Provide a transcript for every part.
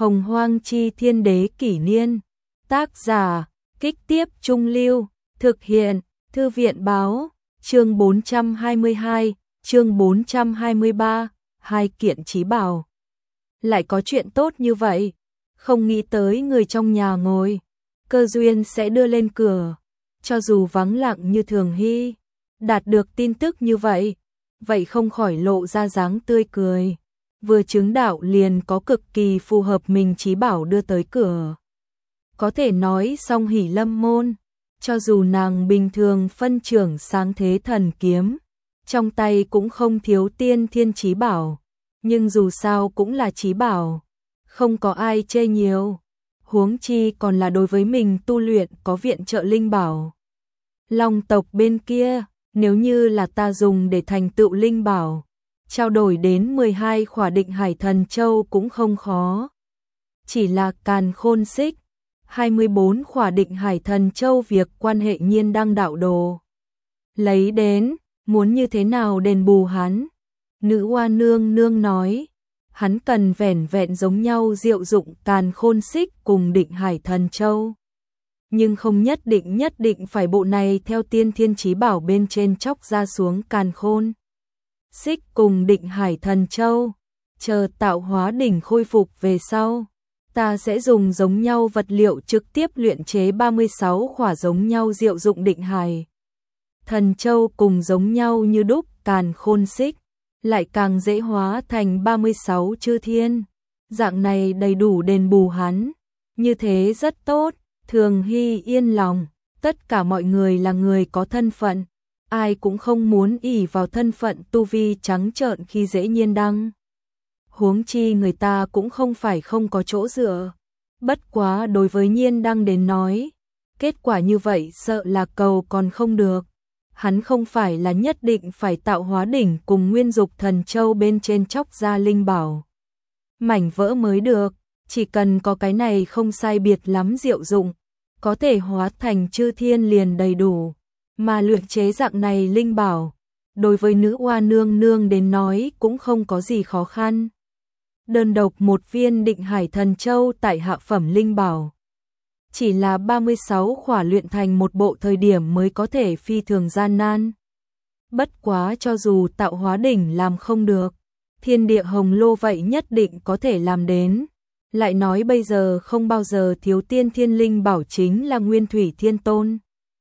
Hồng Hoang Chi Thiên Đế Kỷ Niên. Tác giả, Kích Tiếp Trung Lưu. Thực hiện, Thư viện Báo. Chương 422, chương 423, hai kiện chí bảo. Lại có chuyện tốt như vậy, không nghĩ tới người trong nhà ngồi, cơ duyên sẽ đưa lên cửa. Cho dù vắng lặng như Thường Hy, đạt được tin tức như vậy, vậy không khỏi lộ ra dáng tươi cười. Vừa chứng đạo liền có cực kỳ phù hợp mình chí bảo đưa tới cửa. Có thể nói song hỷ lâm môn, cho dù nàng bình thường phân trưởng sáng thế thần kiếm, trong tay cũng không thiếu tiên thiên chí bảo, nhưng dù sao cũng là chí bảo, không có ai chê nhiều, huống chi còn là đối với mình tu luyện có viện trợ linh bảo. Long tộc bên kia, nếu như là ta dùng để thành tựu linh bảo, trao đổi đến 12 khỏa Định Hải Thần Châu cũng không khó. Chỉ là Càn Khôn Xích, 24 khỏa Định Hải Thần Châu việc quan hệ Nhiên Đăng đạo đồ. Lấy đến, muốn như thế nào đền bù hắn? Nữ Hoa Nương Nương nói, hắn cần vẻn vẹn giống nhau diệu dụng Càn Khôn Xích cùng Định Hải Thần Châu. Nhưng không nhất định phải bộ này theo tiên thiên chí bảo bên trên chóc ra xuống Càn Khôn Xích cùng Định Hải Thần Châu. Chờ tạo hóa đỉnh khôi phục về sau, ta sẽ dùng giống nhau vật liệu trực tiếp luyện chế 36 khỏa giống nhau diệu dụng Định Hải Thần Châu cùng giống nhau như đúc Càn Khôn Xích, lại càng dễ hóa thành 36 chư thiên. Dạng này đầy đủ đền bù hắn, như thế rất tốt. Thường Hy yên lòng, tất cả mọi người là người có thân phận, ai cũng không muốn ỷ vào thân phận tu vi trắng trợn khi dễ Nhiên Đăng. Huống chi người ta cũng không phải không có chỗ dựa. Bất quá đối với Nhiên Đăng đến nói, kết quả như vậy sợ là cầu còn không được. Hắn không phải là nhất định phải tạo hóa đỉnh cùng Nguyên Dục Thần Châu bên trên chóc ra linh bảo mảnh vỡ mới được, chỉ cần có cái này không sai biệt lắm diệu dụng, có thể hóa thành chư thiên liền đầy đủ. Mà luyện chế dạng này linh bảo, đối với Nữ Hoa Nương Nương đến nói cũng không có gì khó khăn. Đơn độc một viên Định Hải Thần Châu tại hạ phẩm linh bảo, chỉ là 36 khỏa luyện thành một bộ thời điểm mới có thể phi thường gian nan. Bất quá cho dù tạo hóa đỉnh làm không được, thiên địa hồng lô vậy nhất định có thể làm đến. Lại nói bây giờ không bao giờ thiếu tiên thiên linh bảo chính là Nguyên Thủy Thiên Tôn.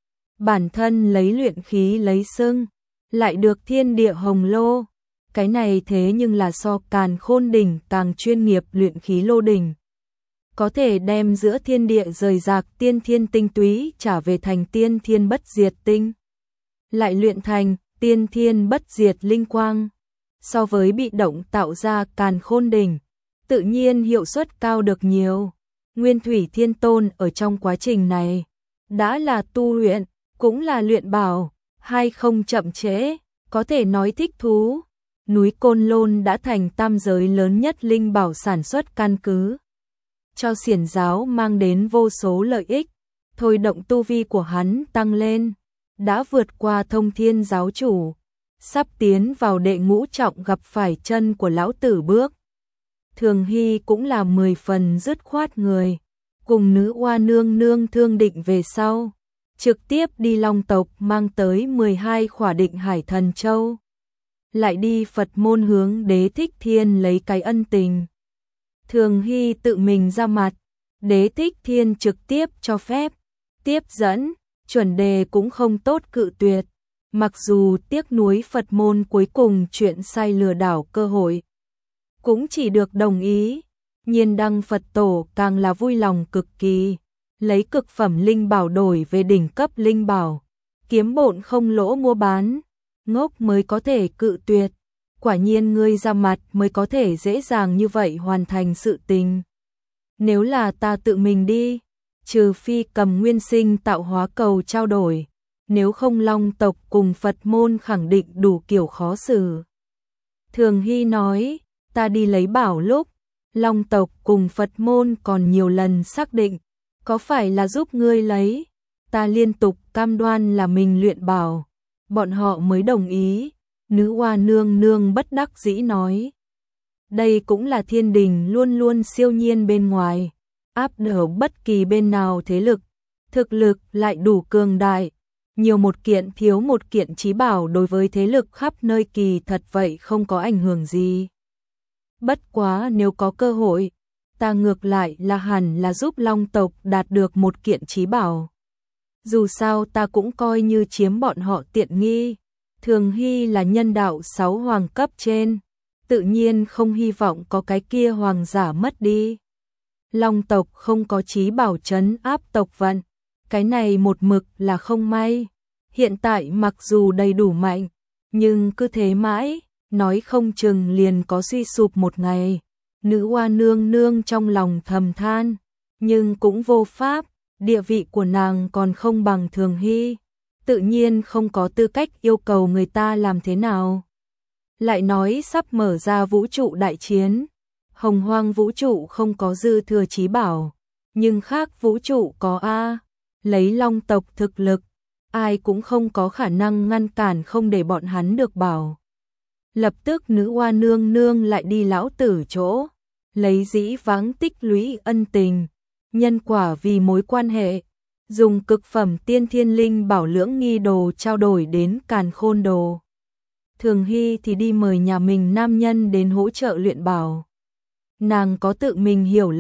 Bản thân lấy luyện khí lấy xưng, lại được thiên địa hồng lô. Cái này thế nhưng là so Càn Khôn đỉnh càng chuyên nghiệp luyện khí lô đỉnh. Có thể đem giữa thiên địa rời rạc tiên thiên tinh túy trả về thành tiên thiên bất diệt tinh. Lại luyện thành tiên thiên bất diệt linh quang. So với bị động tạo ra Càn Khôn đỉnh, tự nhiên hiệu suất cao được nhiều. Nguyên Thủy Thiên Tôn ở trong quá trình này, đã là tu luyện, cũng là luyện bảo, hay không chậm trễ, có thể nói thích thú. Núi Côn Lôn đã thành tam giới lớn nhất linh bảo sản xuất căn cứ, cho xiển giáo mang đến vô số lợi ích, thôi động tu vi của hắn tăng lên, đã vượt qua Thông Thiên giáo chủ, sắp tiến vào đệ ngũ trọng gặp phải chân của lão tử bước. Thường Hy cũng là 10 phần dứt khoát người, cùng Nữ Hoa Nương Nương thương định về sau, trực tiếp đi Long tộc mang tới 12 khỏa Định Hải Thần Châu, lại đi Phật môn hướng Đế Thích Thiên lấy cái ân tình. Thường Hy tự mình ra mặt, Đế Thích Thiên trực tiếp cho phép, tiếp dẫn, chuẩn đề cũng không tốt cự tuyệt, mặc dù tiếc nuối Phật môn cuối cùng chuyện sai lừa đảo cơ hội, cũng chỉ được đồng ý. Nhiên Đăng Phật Tổ càng là vui lòng cực kỳ, lấy cực phẩm linh bảo đổi về đỉnh cấp linh bảo, kiếm bộn không lỗ mua bán, ngốc mới có thể cự tuyệt, quả nhiên ngươi ra mặt mới có thể dễ dàng như vậy hoàn thành sự tình. Nếu là ta tự mình đi, trừ phi cầm nguyên sinh tạo hóa cầu trao đổi, nếu không Long tộc cùng Phật môn khẳng định đủ kiểu khó xử. Thường Hy nói, ta đi lấy bảo lúc, Long tộc cùng Phật môn còn nhiều lần xác định, có phải là giúp ngươi lấy, ta liên tục cam đoan là mình luyện bảo, bọn họ mới đồng ý. Nữ Hoa Nương Nương bất đắc dĩ nói, Đây cũng là thiên đình luôn luôn siêu nhiên bên ngoài, áp đảo bất kỳ bên nào thế lực, thực lực lại đủ cường đại. Nhiều một kiện thiếu một kiện chí bảo đối với thế lực khắp nơi kỳ thật vậy không có ảnh hưởng gì. Bất quá nếu có cơ hội, ta ngược lại là hẳn là giúp Long tộc đạt được một kiện chí bảo. Dù sao ta cũng coi như chiếm bọn họ tiện nghi. Thường Hy là nhân đạo 6 hoàng cấp trên, tự nhiên không hy vọng có cái kia hoàng giả mất đi. Long tộc không có chí bảo trấn áp tộc vận, cái này một mực là không may. Hiện tại mặc dù đầy đủ mạnh, nhưng cứ thế mãi, nói không chừng liền có suy sụp một ngày. Nữ hoa nương nương trong lòng thầm than, nhưng cũng vô pháp, địa vị của nàng còn không bằng Thường Hy, tự nhiên không có tư cách yêu cầu người ta làm thế nào. Lại nói sắp mở ra vũ trụ đại chiến, hồng hoang vũ trụ không có dư thừa chí bảo, nhưng khác vũ trụ có a, lấy Long tộc thực lực, ai cũng không có khả năng ngăn cản không để bọn hắn được bảo. Lập tức nữ hoa nương nương lại đi lão tử chỗ, lấy dĩ vãng tích lũy ân tình, nhân quả vì mối quan hệ, dùng cực phẩm tiên thiên linh bảo lưỡng nghi đồ trao đổi đến càn khôn đồ. Thường Hy thì đi mời nhà mình nam nhân đến hỗ trợ luyện bảo. Nàng có tự mình hiểu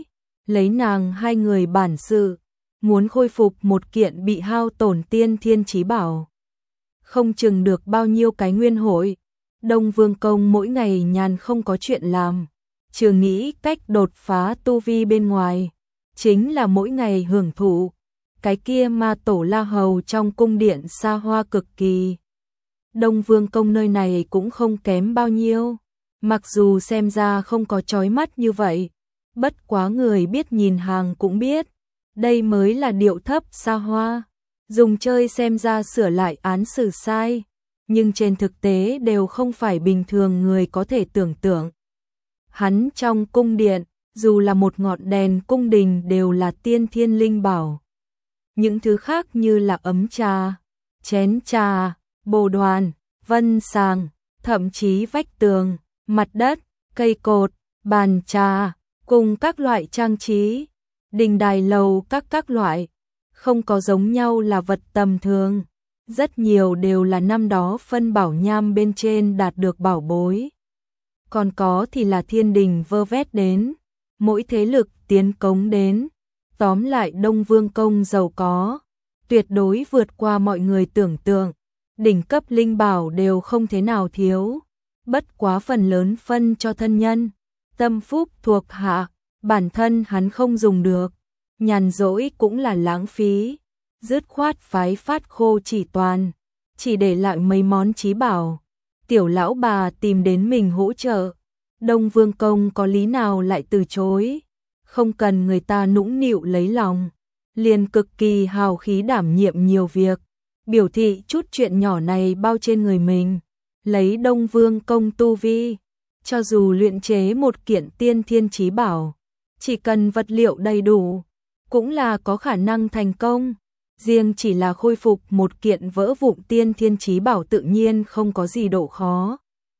lấy nàng hai người bản sự, muốn khôi phục một kiện bị hao tổn tiên thiên chí bảo. Không chừng được bao nhiêu cái nguyên hội. Đông Vương Công mỗi ngày nhàn không có chuyện làm, trừ nghĩ cách đột phá tu vi bên ngoài, chính là mỗi ngày hưởng thụ cái kia ma tổ La Hầu trong cung điện xa hoa cực kỳ. Đông Vương Công nơi này cũng không kém bao nhiêu, mặc dù xem ra không có chói mắt như vậy, bất quá người biết nhìn hàng cũng biết, đây mới là điệu thấp xa hoa, dùng chơi xem ra sửa lại án xử sai, nhưng trên thực tế đều không phải bình thường người có thể tưởng tượng. Hắn trong cung điện, dù là một ngọn đèn cung đình đều là tiên thiên linh bảo. Những thứ khác như là ấm trà, chén trà, bồ đoàn, vân sàng, thậm chí vách tường, mặt đất, cây cột, bàn trà, cùng các loại trang trí, đình đài lầu các loại, không có giống nhau là vật tầm thường. Rất nhiều đều là năm đó phân bảo nham bên trên đạt được bảo bối. Còn có thì là thiên đình vơ vét đến, mỗi thế lực tiến cống đến. Tóm lại Đông Vương Công giàu có, tuyệt đối vượt qua mọi người tưởng tượng. Đỉnh cấp linh bảo đều không thế nào thiếu, bất quá phần lớn phân cho thân nhân, tâm phúc thuộc hạ, bản thân hắn không dùng được, nhàn rỗi cũng là lãng phí. Dứt khoát phái phát khô chỉ toàn, chỉ để lại mấy món chí bảo. Tiểu lão bà tìm đến mình hỗ trợ, Đông Vương Công có lý nào lại từ chối, không cần người ta nũng nịu lấy lòng, liền cực kỳ hào khí đảm nhiệm nhiều việc, biểu thị chút chuyện nhỏ này bao trên người mình, lấy Đông Vương Công tu vi, cho dù luyện chế một kiện tiên thiên chí bảo, chỉ cần vật liệu đầy đủ, cũng là có khả năng thành công. Riêng chỉ là khôi phục một kiện vỡ vụn tiên thiên chí bảo tự nhiên không có gì độ khó.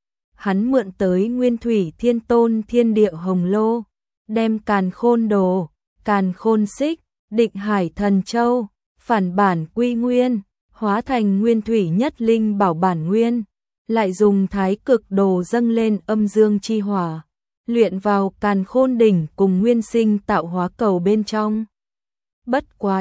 Hắn mượn tới Nguyên Thủy Thiên Tôn Thiên Địa Hồng Lô, đem Càn Khôn Đồ, Càn Khôn Xích, Định Hải Thần Châu, phản bản quy nguyên, hóa thành Nguyên Thủy Nhất Linh Bảo bản nguyên, lại dùng Thái Cực Đồ dâng lên âm dương chi hỏa, luyện vào Càn Khôn đỉnh cùng nguyên sinh tạo hóa cầu bên trong. Bất quá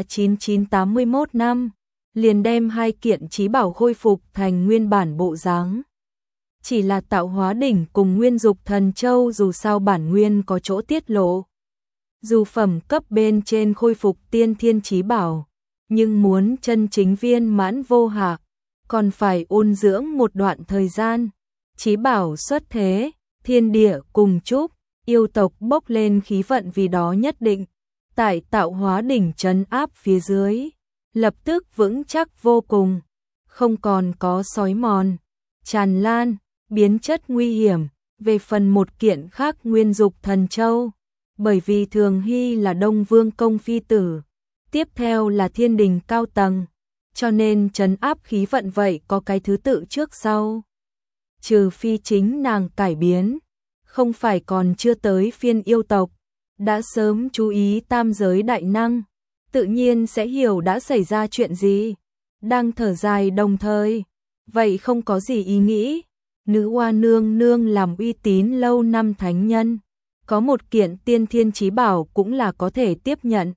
9981 năm, liền đem hai kiện chí bảo khôi phục thành nguyên bản bộ dáng. Chỉ là tạo hóa đỉnh cùng nguyên dục thần châu dù sao bản nguyên có chỗ tiết lộ. Dù phẩm cấp bên trên khôi phục tiên thiên chí bảo, nhưng muốn chân chính viên mãn vô hạ, còn phải ôn dưỡng một đoạn thời gian. Chí bảo xuất thế, thiên địa cùng chúc, yêu tộc bốc lên khí vận vì đó nhất định. Tại tạo hóa đỉnh trấn áp phía dưới, lập tức vững chắc vô cùng, không còn có xói mòn, tràn lan, biến chất nguy hiểm. Về phần một kiện khác nguyên dục thần châu, bởi vì Thường Hy là Đông Vương Công phi tử, tiếp theo là thiên đình cao tầng, cho nên trấn áp khí vận vậy có cái thứ tự trước sau. Trừ phi chính nàng cải biến, không phải còn chưa tới phiên yêu tộc, đã sớm chú ý tam giới đại năng, tự nhiên sẽ hiểu đã xảy ra chuyện gì. Đang thở dài đồng thời, vậy không có gì ý nghĩ, nữ hoa nương nương làm uy tín lâu năm thánh nhân, có một kiện tiên thiên chí bảo cũng là có thể tiếp nhận.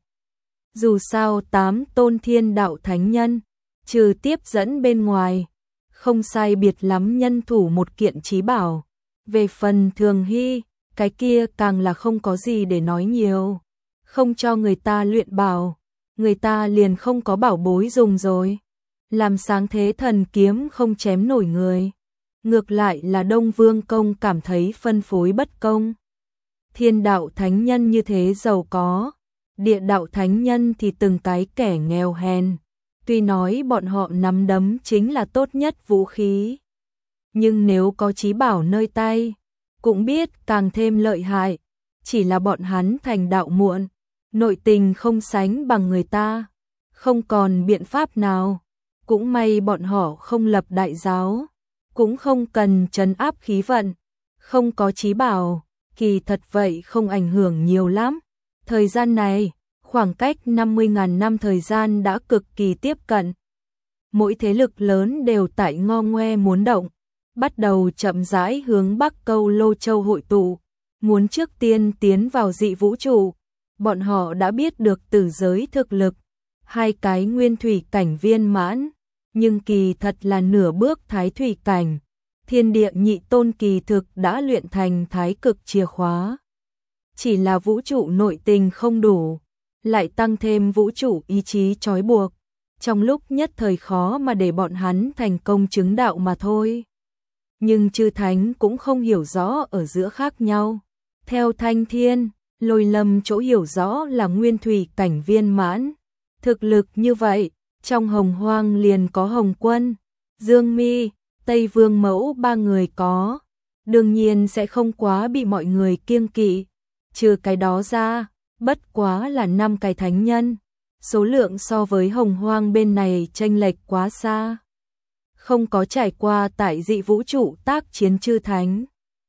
Dù sao 8 tôn thiên đạo thánh nhân, trừ tiếp dẫn bên ngoài, không sai biệt lắm nhân thủ một kiện chí bảo. Về phần Thường Hy, cái kia càng là không có gì để nói nhiều. Không cho người ta luyện bảo, người ta liền không có bảo bối dùng rồi. Làm sáng thế thần kiếm không chém nổi người. Ngược lại là Đông Vương Công cảm thấy phân phối bất công. Thiên đạo thánh nhân như thế giàu có, địa đạo thánh nhân thì từng cái kẻ nghèo hèn. Tuy nói bọn họ nắm đấm chính là tốt nhất vũ khí, nhưng nếu có chí bảo nơi tay, cũng biết càng thêm lợi hại. Chỉ là bọn hắn thành đạo muộn, nội tình không sánh bằng người ta, không còn biện pháp nào. Cũng may bọn họ không lập đại giáo, cũng không cần trấn áp khí vận, không có chí bảo, kỳ thật vậy không ảnh hưởng nhiều lắm. Thời gian này, khoảng cách 50.000 năm thời gian đã cực kỳ tiếp cận. Mỗi thế lực lớn đều tại ngo ngoe muốn động, bắt đầu chậm rãi hướng Bắc Câu Lô Châu hội tụ, muốn trước tiên tiến vào dị vũ trụ. Bọn họ đã biết được tử giới thực lực, 2 cái nguyên thủy cảnh viên mãn, nhưng kỳ thật là nửa bước thái thủy cảnh. Thiên địa nhị tôn kỳ thực đã luyện thành thái cực chìa khóa. Chỉ là vũ trụ nội tình không đủ, lại tăng thêm vũ trụ ý chí trói buộc, trong lúc nhất thời khó mà để bọn hắn thành công chứng đạo mà thôi. Nhưng chư thánh cũng không hiểu rõ ở giữa khác nhau. Theo Thanh Thiên, Lôi Lâm chỗ hiểu rõ là nguyên thủy cảnh viên mãn. Thực lực như vậy, trong Hồng Hoang liền có Hồng Quân, Dương Mi, Tây Vương Mẫu 3 người có, đương nhiên sẽ không quá bị mọi người kiêng kỵ. Trừ cái đó ra, bất quá là 5 cái thánh nhân, số lượng so với Hồng Hoang bên này chênh lệch quá xa. Không có trải qua tại dị vũ trụ tác chiến chư thánh,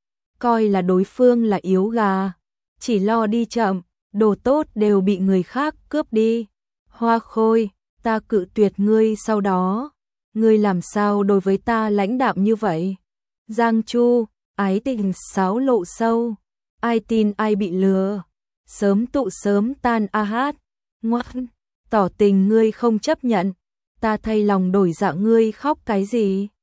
coi là đối phương là yếu gà, chỉ lo đi chậm, đồ tốt đều bị người khác cướp đi. Hoa Khôi, ta cự tuyệt ngươi sau đó, ngươi làm sao đối với ta lãnh đạm như vậy? Giang Chu, ái tình sáo lộ sâu, ai tin ai bị lừa, sớm tụ sớm tan a hát, ngoan, tỏ tình ngươi không chấp nhận, ta thay lòng đổi dạ ngươi khóc cái gì?